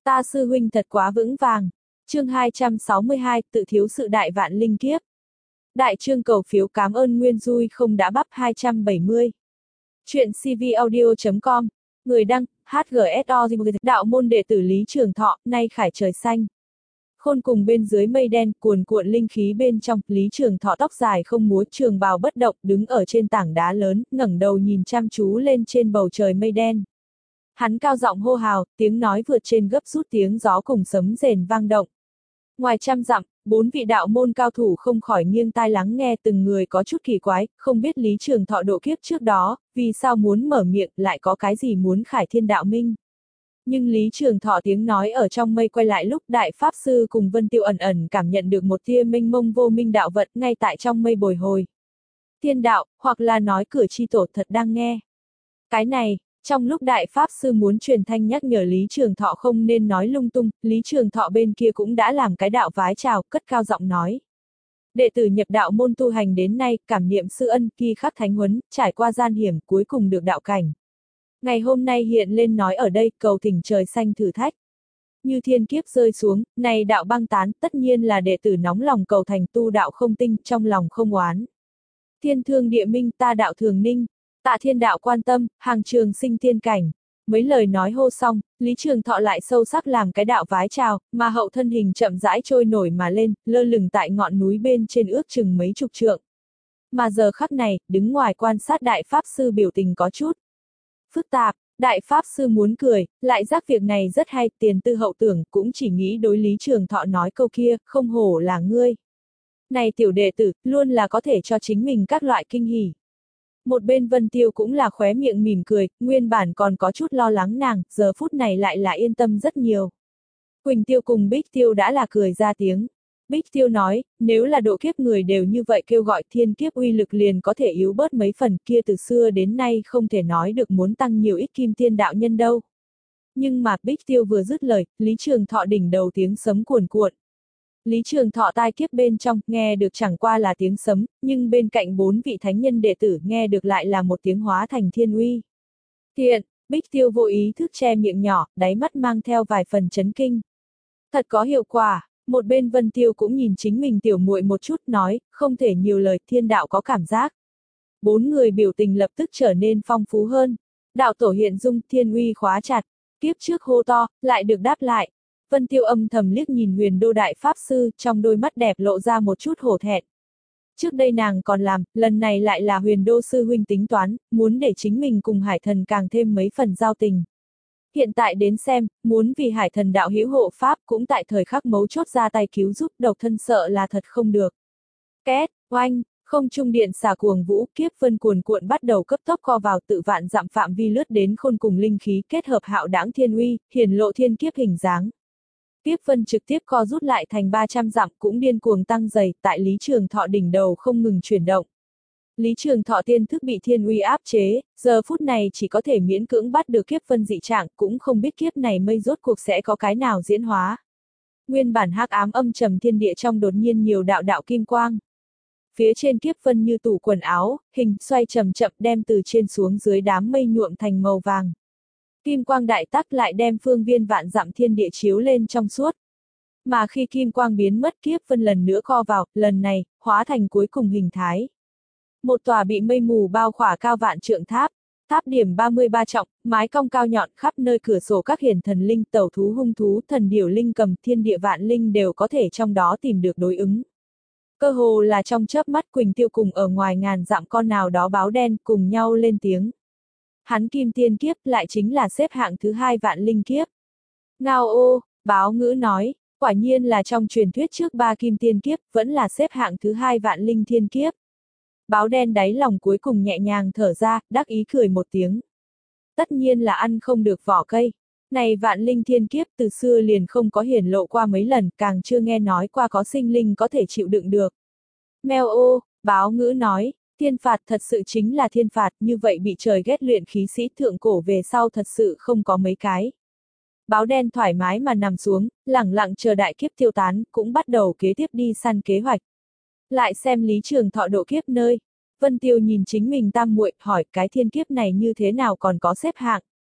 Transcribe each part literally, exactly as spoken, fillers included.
Ta sư huynh thật quá vững vàng. Chương hai trăm sáu mươi hai, tự thiếu sự đại vạn linh kiếp. Đại chương cầu phiếu cảm ơn Nguyên Dui không đã bắp hai trăm bảy mươi. Chuyện cvaudio chấm com. Người đăng, hát giê ét o, đạo môn đệ tử Lý Trường Thọ, nay khải trời xanh. Khôn cùng bên dưới mây đen, cuồn cuộn linh khí bên trong, Lý Trường Thọ tóc dài không múa, trường bào bất động, đứng ở trên tảng đá lớn, ngẩng đầu nhìn chăm chú lên trên bầu trời mây đen. Hắn cao giọng hô hào, tiếng nói vượt trên gấp rút tiếng gió cùng sấm rền vang động. Ngoài trăm dặm, bốn vị đạo môn cao thủ không khỏi nghiêng tai lắng nghe, từng người có chút kỳ quái, không biết Lý Trường Thọ độ kiếp trước đó, vì sao muốn mở miệng, lại có cái gì muốn khải thiên đạo minh. Nhưng Lý Trường Thọ tiếng nói ở trong mây quay lại lúc Đại Pháp Sư cùng Vân Tiêu ẩn ẩn cảm nhận được một tia mênh mông vô minh đạo vận ngay tại trong mây bồi hồi. Thiên đạo, hoặc là nói cửa chi tổ thật đang nghe. Cái này, trong lúc Đại Pháp Sư muốn truyền thanh nhắc nhở Lý Trường Thọ không nên nói lung tung, Lý Trường Thọ bên kia cũng đã làm cái đạo vái chào, cất cao giọng nói. Đệ tử nhập đạo môn tu hành đến nay, cảm niệm sư ân, kỳ khắc thánh huấn, trải qua gian hiểm, cuối cùng được đạo cảnh. Ngày hôm nay hiện lên nói ở đây, cầu thỉnh trời xanh thử thách. Như thiên kiếp rơi xuống, này đạo băng tán, tất nhiên là đệ tử nóng lòng cầu thành tu đạo không tinh, trong lòng không oán. Thiên thương địa minh, ta đạo thường ninh. Tạ thiên đạo quan tâm, hàng trường sinh thiên cảnh. Mấy lời nói hô xong, Lý Trường Thọ lại sâu sắc làm cái đạo vái chào, mà hậu thân hình chậm rãi trôi nổi mà lên, lơ lửng tại ngọn núi bên trên ước chừng mấy chục trượng. Mà giờ khắc này, đứng ngoài quan sát Đại Pháp Sư biểu tình có chút phức tạp, Đại Pháp Sư muốn cười, lại giác việc này rất hay, tiền tư hậu tưởng, cũng chỉ nghĩ đối Lý Trường Thọ nói câu kia, không hổ là ngươi. Này tiểu đệ tử, luôn là có thể cho chính mình các loại kinh hỉ. Một bên Vân Tiêu cũng là khóe miệng mỉm cười, nguyên bản còn có chút lo lắng nàng, giờ phút này lại là yên tâm rất nhiều. Quỳnh Tiêu cùng Bích Tiêu đã là cười ra tiếng. Bích Tiêu nói, nếu là độ kiếp người đều như vậy kêu gọi thiên kiếp uy lực liền có thể yếu bớt mấy phần, kia từ xưa đến nay không thể nói được muốn tăng nhiều ít kim tiên đạo nhân đâu. Nhưng mà Bích Tiêu vừa dứt lời, Lý Trường Thọ đỉnh đầu tiếng sấm cuồn cuộn. Lý Trường Thọ tai kiếp bên trong, nghe được chẳng qua là tiếng sấm, nhưng bên cạnh bốn vị thánh nhân đệ tử nghe được lại là một tiếng hóa thành thiên uy. Thiện, Bích Tiêu vô ý thức che miệng nhỏ, đáy mắt mang theo vài phần chấn kinh. Thật có hiệu quả, một bên Vân Tiêu cũng nhìn chính mình tiểu muội một chút nói, không thể nhiều lời, thiên đạo có cảm giác. Bốn người biểu tình lập tức trở nên phong phú hơn. Đạo tổ hiện dung, thiên uy khóa chặt, kiếp trước hô to, lại được đáp lại. Vân Tiêu âm thầm liếc nhìn Huyền Đô Đại Pháp Sư, trong đôi mắt đẹp lộ ra một chút hổ thẹn. Trước đây nàng còn làm, lần này lại là Huyền Đô Sư huynh tính toán, muốn để chính mình cùng Hải Thần càng thêm mấy phần giao tình. Hiện tại đến xem, muốn vì Hải Thần đạo hữu hộ Pháp cũng tại thời khắc mấu chốt ra tay cứu giúp, độc thân sợ là thật không được. Két, oanh, không trung điện xả cuồng vũ, kiếp vân cuồn cuộn bắt đầu cấp tốc co vào tự vạn dặm phạm vi lướt đến khôn cùng linh khí kết hợp hạo đãng thiên uy, hiển lộ thiên kiếp hình dáng. Kiếp vân trực tiếp co rút lại thành ba trăm dặm cũng điên cuồng tăng dày, tại Lý Trường Thọ đỉnh đầu không ngừng chuyển động. Lý Trường Thọ tiên thức bị thiên uy áp chế, giờ phút này chỉ có thể miễn cưỡng bắt được kiếp vân dị trạng, cũng không biết kiếp này mây rốt cuộc sẽ có cái nào diễn hóa. Nguyên bản hắc ám âm trầm thiên địa trong đột nhiên nhiều đạo đạo kim quang. Phía trên kiếp vân như tủ quần áo, hình xoay chậm chậm đem từ trên xuống dưới đám mây nhuộm thành màu vàng. Kim quang đại tắc lại đem phương viên vạn dặm thiên địa chiếu lên trong suốt. Mà khi kim quang biến mất, kiếp vân lần nữa co vào, lần này, hóa thành cuối cùng hình thái. Một tòa bị mây mù bao khỏa cao vạn trượng tháp, tháp điểm ba mươi ba trọng, mái cong cao nhọn khắp nơi cửa sổ các hiển thần linh, tẩu thú hung thú, thần điểu linh cầm, thiên địa vạn linh đều có thể trong đó tìm được đối ứng. Cơ hồ là trong chớp mắt Quỳnh Tiêu cùng ở ngoài ngàn dặm con nào đó báo đen cùng nhau lên tiếng. Hắn kim tiên kiếp lại chính là xếp hạng thứ hai vạn linh kiếp. Ngao ô, báo ngữ nói, quả nhiên là trong truyền thuyết trước ba kim tiên kiếp vẫn là xếp hạng thứ hai vạn linh thiên kiếp. Báo đen đáy lòng cuối cùng nhẹ nhàng thở ra, đắc ý cười một tiếng. Tất nhiên là ăn không được vỏ cây. Này vạn linh thiên kiếp từ xưa liền không có hiển lộ qua mấy lần, càng chưa nghe nói qua có sinh linh có thể chịu đựng được. Mèo ô, báo ngữ nói, thiên phạt thật sự chính là thiên phạt, như vậy bị trời ghét luyện khí sĩ thượng cổ về sau thật sự không có mấy cái. Báo đen thoải mái mà nằm xuống, lẳng lặng chờ đại kiếp tiêu tán, cũng bắt đầu kế tiếp đi săn kế hoạch. Lại xem Lý Trường Thọ độ kiếp nơi. Vân Tiêu nhìn chính mình tam muội, hỏi cái thiên kiếp này như thế nào còn có xếp hạng.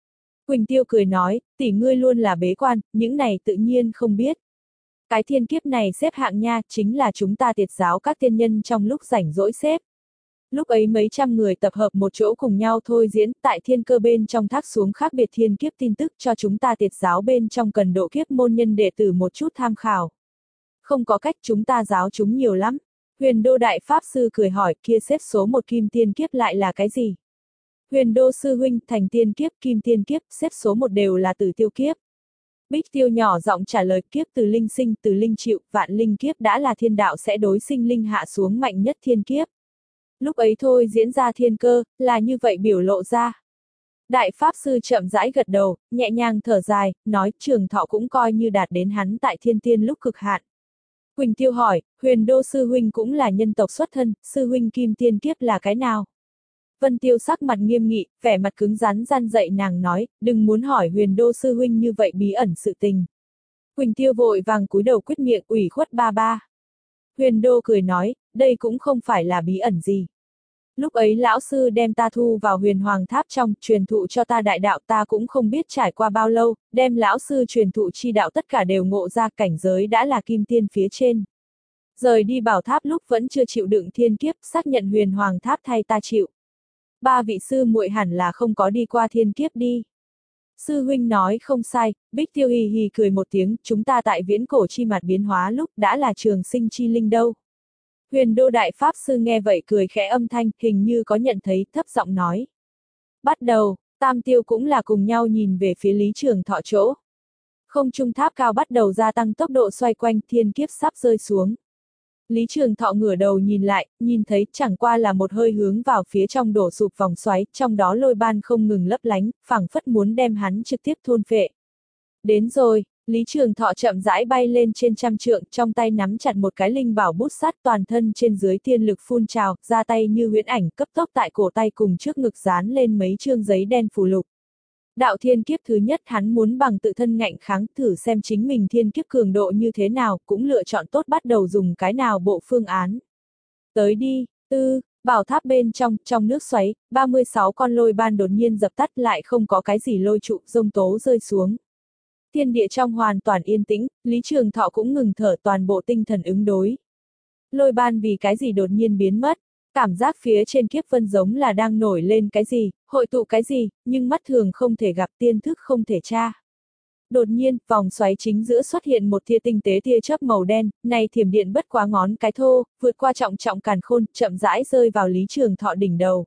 Quỳnh Tiêu cười nói, tỷ ngươi luôn là bế quan, những này tự nhiên không biết. Cái thiên kiếp này xếp hạng nha, chính là chúng ta tiệt giáo các tiên nhân trong lúc rảnh rỗi xếp. Lúc ấy mấy trăm người tập hợp một chỗ cùng nhau thôi diễn, tại thiên cơ bên trong thác xuống khác biệt thiên kiếp tin tức cho chúng ta tiệt giáo bên trong cần độ kiếp môn nhân đệ tử một chút tham khảo. Không có cách, chúng ta giáo chúng nhiều lắm. Huyền Đô Đại Pháp Sư cười hỏi, kia xếp số một kim tiên kiếp lại là cái gì? Huyền Đô Sư Huynh, thành tiên kiếp, kim tiên kiếp, xếp số một đều là tử tiêu kiếp. Bích Tiêu nhỏ giọng trả lời, kiếp từ linh sinh, từ linh chịu, vạn linh kiếp đã là thiên đạo sẽ đối sinh linh hạ xuống mạnh nhất thiên kiếp. Lúc ấy thôi diễn ra thiên cơ, là như vậy biểu lộ ra. Đại Pháp Sư chậm rãi gật đầu, nhẹ nhàng thở dài, nói Trường Thọ cũng coi như đạt đến hắn tại thiên tiên lúc cực hạn. Quỳnh Tiêu hỏi, Huyền Đô Sư Huynh cũng là nhân tộc xuất thân, Sư Huynh kim tiên kiếp là cái nào? Vân Tiêu sắc mặt nghiêm nghị, vẻ mặt cứng rắn gian dậy nàng nói, đừng muốn hỏi Huyền Đô Sư Huynh như vậy bí ẩn sự tình. Quỳnh Tiêu vội vàng cúi đầu quyết miệng ủy khuất ba ba. Huyền Đô cười nói, đây cũng không phải là bí ẩn gì. Lúc ấy lão sư đem ta thu vào huyền hoàng tháp trong, truyền thụ cho ta đại đạo, ta cũng không biết trải qua bao lâu, đem lão sư truyền thụ chi đạo tất cả đều ngộ ra, cảnh giới đã là kim tiên phía trên. Rời đi bảo tháp lúc vẫn chưa chịu đựng thiên kiếp, xác nhận huyền hoàng tháp thay ta chịu. Ba vị sư muội hẳn là không có đi qua thiên kiếp đi. Sư huynh nói không sai, Bích Tiêu hì hì cười một tiếng, chúng ta tại viễn cổ chi mặt biến hóa lúc đã là trường sinh chi linh đâu. Huyền Đô Đại Pháp Sư nghe vậy cười khẽ âm thanh, hình như có nhận thấy, thấp giọng nói. Bắt đầu, Tam Tiêu cũng là cùng nhau nhìn về phía Lý Trường Thọ chỗ. Không trung tháp cao bắt đầu gia tăng tốc độ xoay quanh, thiên kiếp sắp rơi xuống. Lý Trường Thọ ngửa đầu nhìn lại, nhìn thấy chẳng qua là một hơi hướng vào phía trong đổ sụp vòng xoáy, trong đó lôi ban không ngừng lấp lánh, phảng phất muốn đem hắn trực tiếp thôn phệ. Đến rồi, Lý Trường Thọ chậm rãi bay lên trên trăm trượng, trong tay nắm chặt một cái linh bảo bút sắt, toàn thân trên dưới tiên lực phun trào, ra tay như huyễn ảnh, cấp tốc tại cổ tay cùng trước ngực dán lên mấy chương giấy đen phù lục. Đạo thiên kiếp thứ nhất hắn muốn bằng tự thân ngạnh kháng, thử xem chính mình thiên kiếp cường độ như thế nào, cũng lựa chọn tốt bắt đầu dùng cái nào bộ phương án. Tới đi, tư, bảo tháp bên trong, trong nước xoáy, ba mươi sáu con lôi ban đột nhiên dập tắt, lại không có cái gì lôi trụ, dông tố rơi xuống. Thiên địa trong hoàn toàn yên tĩnh, Lý Trường Thọ cũng ngừng thở, toàn bộ tinh thần ứng đối. Lôi ban vì cái gì đột nhiên biến mất, cảm giác phía trên kiếp vân giống là đang nổi lên cái gì, hội tụ cái gì, nhưng mắt thường không thể gặp, tiên thức không thể tra. Đột nhiên, vòng xoáy chính giữa xuất hiện một tia tinh tế tia chớp màu đen, này thiểm điện bất quá ngón cái thô, vượt qua trọng trọng càn khôn, chậm rãi rơi vào Lý Trường Thọ đỉnh đầu.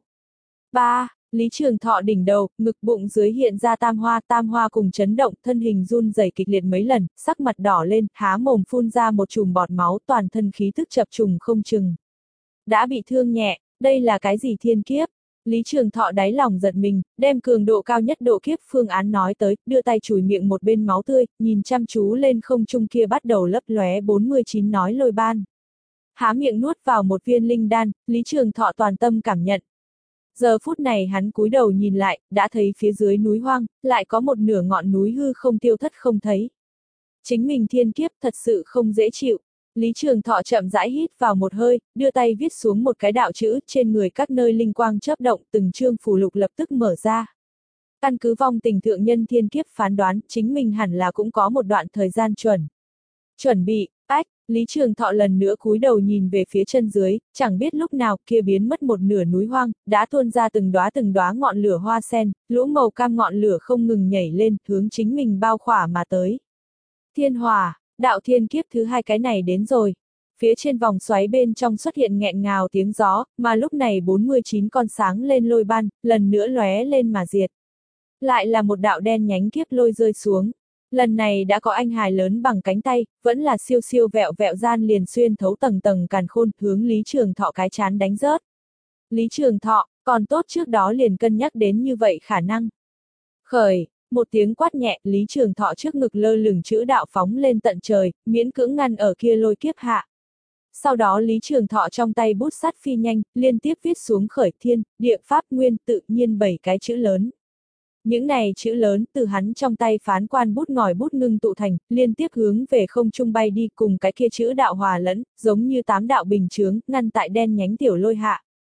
Ba, Lý Trường Thọ đỉnh đầu, ngực bụng dưới hiện ra tam hoa, tam hoa cùng chấn động, thân hình run rẩy kịch liệt mấy lần, sắc mặt đỏ lên, há mồm phun ra một chùm bọt máu, toàn thân khí tức chập trùng không chừng. Đã bị thương nhẹ, đây là cái gì thiên kiếp? Lý Trường Thọ đáy lòng giật mình, đem cường độ cao nhất độ kiếp phương án nói tới, đưa tay chùi miệng một bên máu tươi, nhìn chăm chú lên không trung kia bắt đầu lấp lóe bốn mươi chín nói lôi ban. Há miệng nuốt vào một viên linh đan, Lý Trường Thọ toàn tâm cảm nhận. Giờ phút này hắn cúi đầu nhìn lại, đã thấy phía dưới núi hoang, lại có một nửa ngọn núi hư không tiêu thất không thấy. Chính mình thiên kiếp thật sự không dễ chịu. Lý Trường Thọ chậm rãi hít vào một hơi, đưa tay viết xuống một cái đạo chữ, trên người các nơi linh quang chớp động, từng chương phù lục lập tức mở ra. Căn cứ vong tình thượng nhân thiên kiếp phán đoán, chính mình hẳn là cũng có một đoạn thời gian chuẩn. Chuẩn bị, ách, Lý Trường Thọ lần nữa cúi đầu nhìn về phía chân dưới, chẳng biết lúc nào kia biến mất một nửa núi hoang, đã tuôn ra từng đóa từng đóa ngọn lửa hoa sen, lũ màu cam ngọn lửa không ngừng nhảy lên, hướng chính mình bao khỏa mà tới. Thiên hỏa, đạo thiên kiếp thứ hai cái này đến rồi. Phía trên vòng xoáy bên trong xuất hiện nghẹn ngào tiếng gió, mà lúc này bốn mươi chín con sáng lên lôi ban, lần nữa lóe lên mà diệt. Lại là một đạo đen nhánh kiếp lôi rơi xuống. Lần này đã có anh hài lớn bằng cánh tay, vẫn là siêu siêu vẹo vẹo gian liền xuyên thấu tầng tầng càn khôn, hướng Lý Trường Thọ cái chán đánh rớt. Lý Trường Thọ, còn tốt trước đó liền cân nhắc đến như vậy khả năng. Khởi, một tiếng quát nhẹ, Lý Trường Thọ trước ngực lơ lửng chữ đạo phóng lên tận trời, miễn cưỡng ngăn ở kia lôi kiếp hạ. Sau đó Lý Trường Thọ trong tay bút sắt phi nhanh, liên tiếp viết xuống khởi thiên, địa pháp nguyên tự nhiên bảy cái chữ lớn. Những này chữ lớn từ hắn trong tay phán quan bút ngòi bút ngưng tụ thành, liên tiếp hướng về không trung bay đi cùng cái kia chữ đạo hòa lẫn, giống như tám đạo bình chướng, ngăn tại đen nhánh tiểu lôi hạ.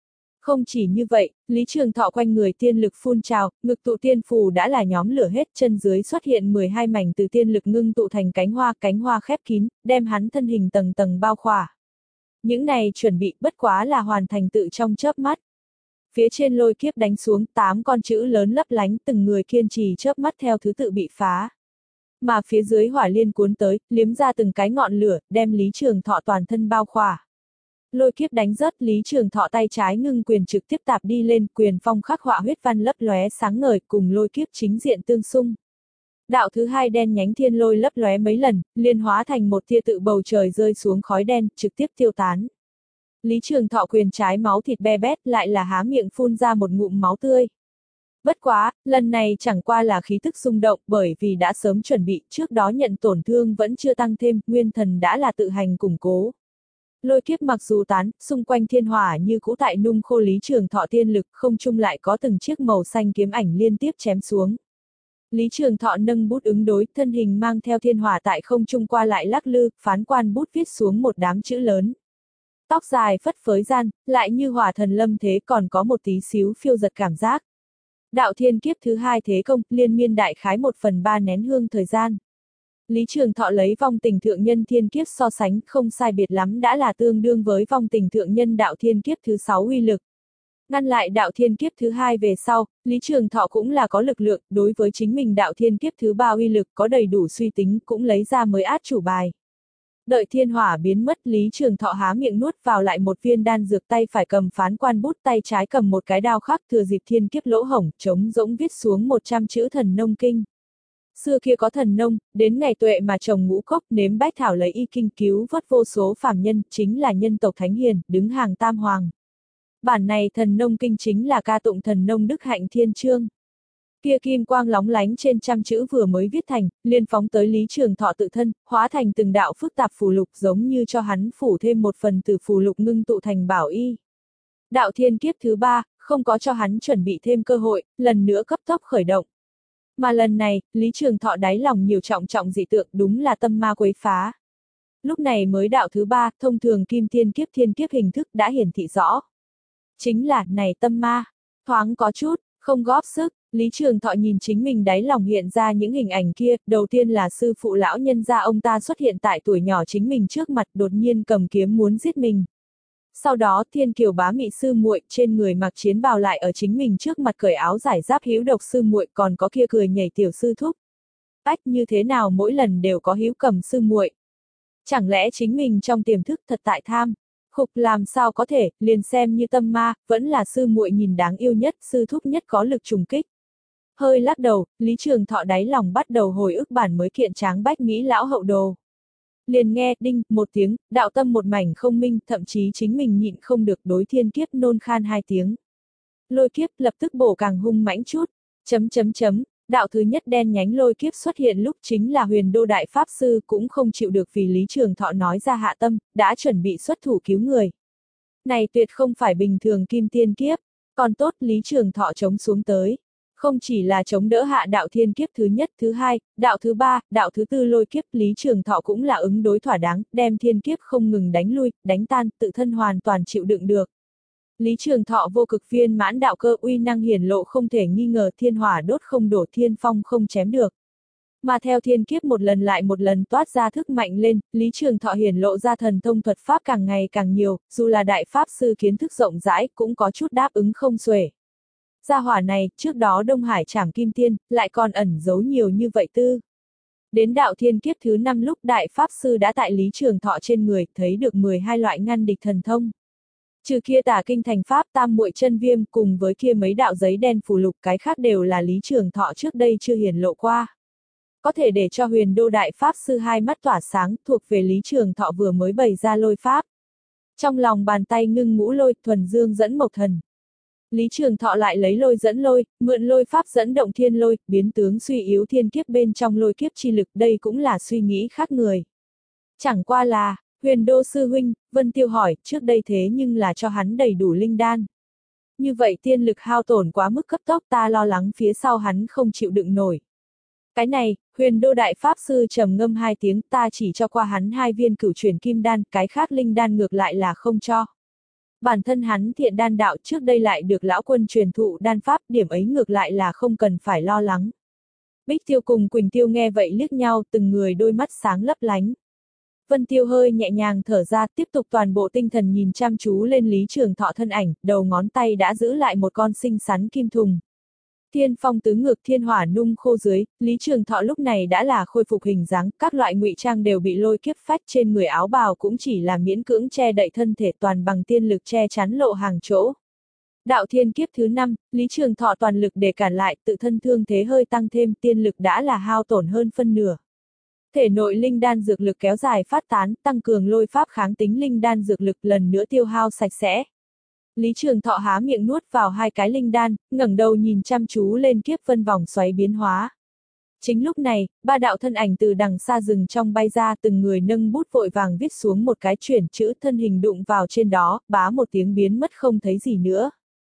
Không chỉ như vậy, Lý Trường Thọ quanh người tiên lực phun trào, ngực tụ tiên phù đã là nhóm lửa hết, chân dưới xuất hiện mười hai mảnh từ tiên lực ngưng tụ thành cánh hoa, cánh hoa khép kín, đem hắn thân hình tầng tầng bao khỏa. Những này chuẩn bị bất quá là hoàn thành tự trong chớp mắt. Phía trên lôi kiếp đánh xuống, tám con chữ lớn lấp lánh, từng người kiên trì chớp mắt theo thứ tự bị phá. Mà phía dưới hỏa liên cuốn tới, liếm ra từng cái ngọn lửa, đem Lý Trường Thọ toàn thân bao khỏa. Lôi kiếp đánh rớt, Lý Trường Thọ tay trái ngưng quyền trực tiếp tạp đi lên, quyền phong khắc họa huyết văn lấp lóe sáng ngời, cùng lôi kiếp chính diện tương xung. Đạo thứ hai đen nhánh thiên lôi lấp lóe mấy lần, liên hóa thành một tia tự bầu trời rơi xuống khói đen, trực tiếp tiêu tán. Lý Trường Thọ quyền trái máu thịt be bét, lại là há miệng phun ra một ngụm máu tươi. Bất quá, lần này chẳng qua là khí tức xung động, bởi vì đã sớm chuẩn bị, trước đó nhận tổn thương vẫn chưa tăng thêm, nguyên thần đã là tự hành củng cố. Lôi kiếp mặc dù tán, xung quanh thiên hỏa như cũ tại nung khô Lý Trường Thọ tiên lực, không chung lại có từng chiếc màu xanh kiếm ảnh liên tiếp chém xuống. Lý Trường Thọ nâng bút ứng đối, thân hình mang theo thiên hỏa tại không trung qua lại lắc lư, phán quan bút viết xuống một đám chữ lớn. Tóc dài phất phới gian, lại như hỏa thần lâm thế, còn có một tí xíu phiêu giật cảm giác. Đạo thiên kiếp thứ hai thế công, liên miên đại khái một phần ba nén hương thời gian. Lý Trường Thọ lấy vong tình thượng nhân thiên kiếp so sánh, không sai biệt lắm đã là tương đương với vong tình thượng nhân đạo thiên kiếp thứ sáu uy lực. Ngăn lại đạo thiên kiếp thứ hai về sau, Lý Trường Thọ cũng là có lực lượng, đối với chính mình đạo thiên kiếp thứ ba uy lực có đầy đủ suy tính, cũng lấy ra mới át chủ bài. Đợi thiên hỏa biến mất, Lý Trường Thọ há miệng nuốt vào lại một viên đan dược, tay phải cầm phán quan bút, tay trái cầm một cái đao khắc, thừa dịp thiên kiếp lỗ hổng, trống rỗng viết xuống một trăm chữ thần nông kinh. Xưa kia có thần nông, đến ngày tuệ mà trồng ngũ cốc, nếm bách thảo lấy y kinh cứu vớt vô số phàm nhân, chính là nhân tộc thánh hiền, đứng hàng tam hoàng. Bản này thần nông kinh chính là ca tụng thần nông đức hạnh thiên chương. Kia kim quang lóng lánh trên trăm chữ vừa mới viết thành, liên phóng tới Lý Trường Thọ tự thân, hóa thành từng đạo phức tạp phù lục, giống như cho hắn phủ thêm một phần từ phù lục ngưng tụ thành bảo y. Đạo thiên kiếp thứ ba, không có cho hắn chuẩn bị thêm cơ hội, lần nữa cấp tốc khởi động. Mà lần này, Lý Trường Thọ đáy lòng nhiều trọng trọng dị tượng, đúng là tâm ma quấy phá. Lúc này mới đạo thứ ba, thông thường kim thiên kiếp thiên kiếp hình thức đã hiển thị rõ. Chính là, này tâm ma, thoáng có chút, không góp sức. Lý Trường Thọ nhìn chính mình đáy lòng hiện ra những hình ảnh kia, đầu tiên là sư phụ lão nhân gia ông ta xuất hiện tại tuổi nhỏ chính mình trước mặt, đột nhiên cầm kiếm muốn giết mình. Sau đó thiên kiều bá mị sư muội trên người mặc chiến bào lại ở chính mình trước mặt cởi áo giải giáp hữu độc sư muội, còn có kia cười nhảy tiểu sư thúc. Ách, như thế nào mỗi lần đều có hữu cầm sư muội? Chẳng lẽ chính mình trong tiềm thức thật tại tham? Khục, làm sao có thể, liền xem như tâm ma, vẫn là sư muội nhìn đáng yêu nhất, sư thúc nhất có lực trùng kích. Hơi lắc đầu, Lý Trường Thọ đáy lòng bắt đầu hồi ức bản mới kiện tráng bách Mỹ lão hậu đồ. Liền nghe, đinh, một tiếng, đạo tâm một mảnh không minh, thậm chí chính mình nhịn không được đối thiên kiếp nôn khan hai tiếng. Lôi kiếp lập tức bổ càng hung mãnh chút, chấm chấm chấm, đạo thứ nhất đen nhánh lôi kiếp xuất hiện lúc chính là Huyền Đô Đại Pháp Sư cũng không chịu được vì Lý Trường Thọ nói ra hạ tâm, đã chuẩn bị xuất thủ cứu người. Này tuyệt không phải bình thường kim tiên kiếp, còn tốt Lý Trường Thọ chống xuống tới. Không chỉ là chống đỡ hạ đạo thiên kiếp thứ nhất, thứ hai, đạo thứ ba, đạo thứ tư lôi kiếp, Lý Trường Thọ cũng là ứng đối thỏa đáng, đem thiên kiếp không ngừng đánh lui, đánh tan, tự thân hoàn toàn chịu đựng được. Lý Trường Thọ vô cực viên mãn đạo cơ uy năng hiển lộ không thể nghi ngờ, thiên hỏa đốt không đổ, thiên phong không chém được. Mà theo thiên kiếp một lần lại một lần toát ra thức mạnh lên, Lý Trường Thọ hiển lộ ra thần thông thuật pháp càng ngày càng nhiều, dù là đại pháp sư kiến thức rộng rãi cũng có chút đáp ứng không xuể. Gia hỏa này, trước đó Đông Hải trảm kim tiên, lại còn ẩn giấu nhiều như vậy tư. Đến đạo thiên kiếp thứ năm lúc đại pháp sư đã tại Lý Trường Thọ trên người, thấy được mười hai loại ngăn địch thần thông. Trừ kia tả kinh thành pháp tam muội chân viêm cùng với kia mấy đạo giấy đen phù lục, cái khác đều là Lý Trường Thọ trước đây chưa hiển lộ qua. Có thể để cho Huyền Đô Đại Pháp Sư hai mắt tỏa sáng, thuộc về Lý Trường Thọ vừa mới bày ra lôi pháp. Trong lòng bàn tay ngưng ngũ lôi, thuần dương dẫn mộc thần. Lý Trường Thọ lại lấy lôi dẫn lôi, mượn lôi pháp dẫn động thiên lôi, biến tướng suy yếu thiên kiếp bên trong lôi kiếp chi lực, đây cũng là suy nghĩ khác người. Chẳng qua là, Huyền Đô sư huynh, Vân Tiêu hỏi, trước đây thế nhưng là cho hắn đầy đủ linh đan. Như vậy tiên lực hao tổn quá mức cấp tốc, ta lo lắng phía sau hắn không chịu đựng nổi. Cái này, Huyền Đô Đại Pháp Sư trầm ngâm hai tiếng, ta chỉ cho qua hắn hai viên cửu chuyển kim đan, cái khác linh đan ngược lại là không cho. Bản thân hắn thiện đan đạo trước đây lại được lão quân truyền thụ đan pháp, điểm ấy ngược lại là không cần phải lo lắng. Bích Tiêu cùng Quỳnh Tiêu nghe vậy liếc nhau, từng người đôi mắt sáng lấp lánh. Vân Tiêu hơi nhẹ nhàng thở ra, tiếp tục toàn bộ tinh thần nhìn chăm chú lên Lý Trường Thọ thân ảnh, đầu ngón tay đã giữ lại một con xinh xắn kim thùng. Thiên phong tứ ngược, thiên hỏa nung khô dưới, Lý Trường Thọ lúc này đã là khôi phục hình dáng, các loại ngụy trang đều bị lôi kiếp phách, trên người áo bào cũng chỉ là miễn cưỡng che đậy thân thể, toàn bằng tiên lực che chắn lộ hàng chỗ. Đạo thiên kiếp thứ năm, Lý Trường Thọ toàn lực để cản lại, tự thân thương thế hơi tăng thêm, tiên lực đã là hao tổn hơn phân nửa. Thể nội linh đan dược lực kéo dài phát tán, tăng cường lôi pháp kháng tính linh đan dược lực lần nữa tiêu hao sạch sẽ. Lý Trường Thọ há miệng nuốt vào hai cái linh đan, ngẩng đầu nhìn chăm chú lên kiếp vân vòng xoáy biến hóa. Chính lúc này, ba đạo thân ảnh từ đằng xa rừng trong bay ra, từng người nâng bút vội vàng viết xuống một cái chuyển chữ, thân hình đụng vào trên đó, bá một tiếng biến mất không thấy gì nữa.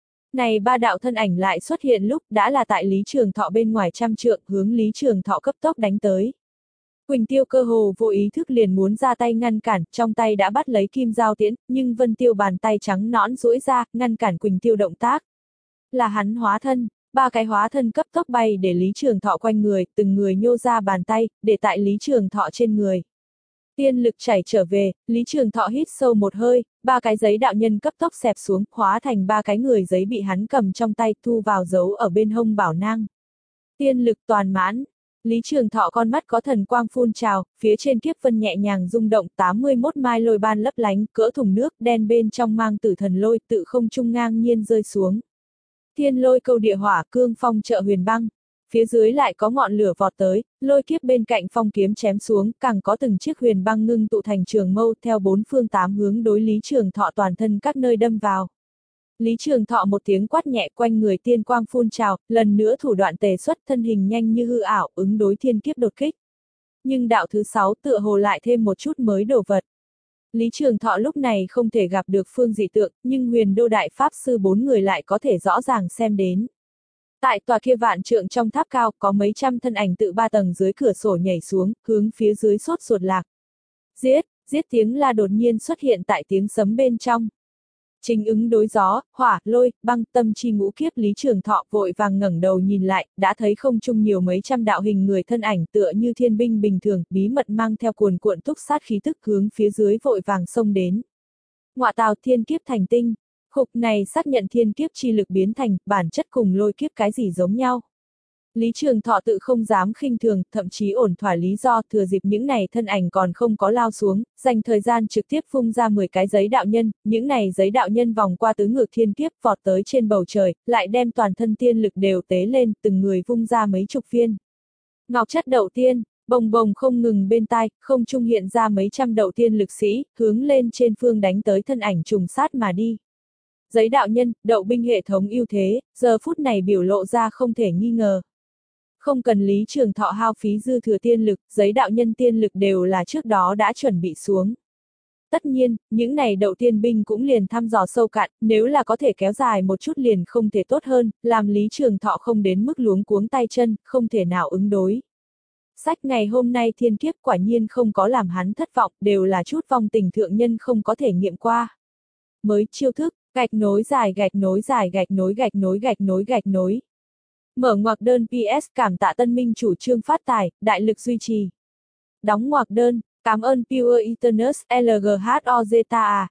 Này ba đạo thân ảnh lại xuất hiện lúc đã là tại Lý Trường Thọ bên ngoài trăm trượng, hướng Lý Trường Thọ cấp tốc đánh tới. Quỳnh Tiêu cơ hồ vô ý thức liền muốn ra tay ngăn cản, trong tay đã bắt lấy kim dao tiễn, nhưng Vân Tiêu bàn tay trắng nõn duỗi ra, ngăn cản Quỳnh Tiêu động tác. Là hắn hóa thân, ba cái hóa thân cấp tốc bay để Lý Trường Thọ quanh người, từng người nhô ra bàn tay, để tại Lý Trường Thọ trên người. Tiên lực chảy trở về, Lý Trường Thọ hít sâu một hơi, ba cái giấy đạo nhân cấp tốc xẹp xuống, hóa thành ba cái người giấy bị hắn cầm trong tay, thu vào giấu ở bên hông bảo nang. Tiên lực toàn mãn. Lý Trường Thọ con mắt có thần quang phun trào, phía trên kiếp vân nhẹ nhàng rung động, tám mươi mốt mai lôi ban lấp lánh, cỡ thùng nước đen bên trong mang tử thần lôi, tự không trung ngang nhiên rơi xuống. Thiên lôi câu địa hỏa, cương phong trợ huyền băng. Phía dưới lại có ngọn lửa vọt tới, lôi kiếp bên cạnh phong kiếm chém xuống, càng có từng chiếc huyền băng ngưng tụ thành trường mâu theo bốn phương tám hướng đối Lý Trường Thọ toàn thân các nơi đâm vào. Lý Trường Thọ một tiếng quát nhẹ, quanh người tiên quang phun trào, lần nữa thủ đoạn tề xuất, thân hình nhanh như hư ảo, ứng đối thiên kiếp đột kích. Nhưng đạo thứ sáu tựa hồ lại thêm một chút mới đồ vật. Lý Trường Thọ lúc này không thể gặp được phương dị tượng, nhưng huyền đô đại pháp sư bốn người lại có thể rõ ràng xem đến. Tại tòa kia vạn trượng trong tháp cao, có mấy trăm thân ảnh tự ba tầng dưới cửa sổ nhảy xuống, hướng phía dưới sốt ruột lạc. Giết, giết tiếng la đột nhiên xuất hiện tại tiếng sấm bên trong. Chính ứng đối gió, hỏa, lôi, băng, tâm chi ngũ kiếp Lý Trường Thọ vội vàng ngẩng đầu nhìn lại, đã thấy không trung nhiều mấy trăm đạo hình người thân ảnh tựa như thiên binh bình thường, bí mật mang theo cuồn cuộn túc sát khí tức hướng phía dưới vội vàng xông đến. Ngọa tào, thiên kiếp thành tinh. Khục này xác nhận thiên kiếp chi lực biến thành, bản chất cùng lôi kiếp cái gì giống nhau. Lý Trường Thọ tự không dám khinh thường, thậm chí ổn thỏa lý do, thừa dịp những này thân ảnh còn không có lao xuống, dành thời gian trực tiếp phun ra mười cái giấy đạo nhân, những này giấy đạo nhân vòng qua tứ ngược thiên kiếp vọt tới trên bầu trời, lại đem toàn thân tiên lực đều tế lên, từng người vung ra mấy chục viên. Ngọc chất đậu tiên, bồng bồng không ngừng bên tai, không trung hiện ra mấy trăm đậu tiên lực sĩ, hướng lên trên phương đánh tới thân ảnh trùng sát mà đi. Giấy đạo nhân, đậu binh hệ thống ưu thế, giờ phút này biểu lộ ra không thể nghi ngờ. Không cần Lý Trường Thọ hao phí dư thừa tiên lực, giấy đạo nhân tiên lực đều là trước đó đã chuẩn bị xuống. Tất nhiên, những này đậu tiên binh cũng liền thăm dò sâu cạn, nếu là có thể kéo dài một chút liền không thể tốt hơn, làm Lý Trường Thọ không đến mức luống cuống tay chân, không thể nào ứng đối. Sách ngày hôm nay thiên kiếp quả nhiên không có làm hắn thất vọng, đều là chút vong tình thượng nhân không có thể nghiệm qua. Mới chiêu thức, gạch nối dài gạch nối dài gạch nối gạch nối gạch nối gạch nối. Mở ngoặc đơn pê ét cảm tạ tân minh chủ trương phát tài, đại lực duy trì. Đóng ngoặc đơn, cảm ơn Pure Eternus lờ giê hát o zeta a,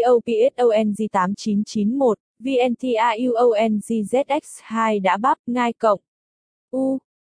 CAOPSONG tám chín chín một, VNTAUONGZX hai đã bắp, ngai cộng. U.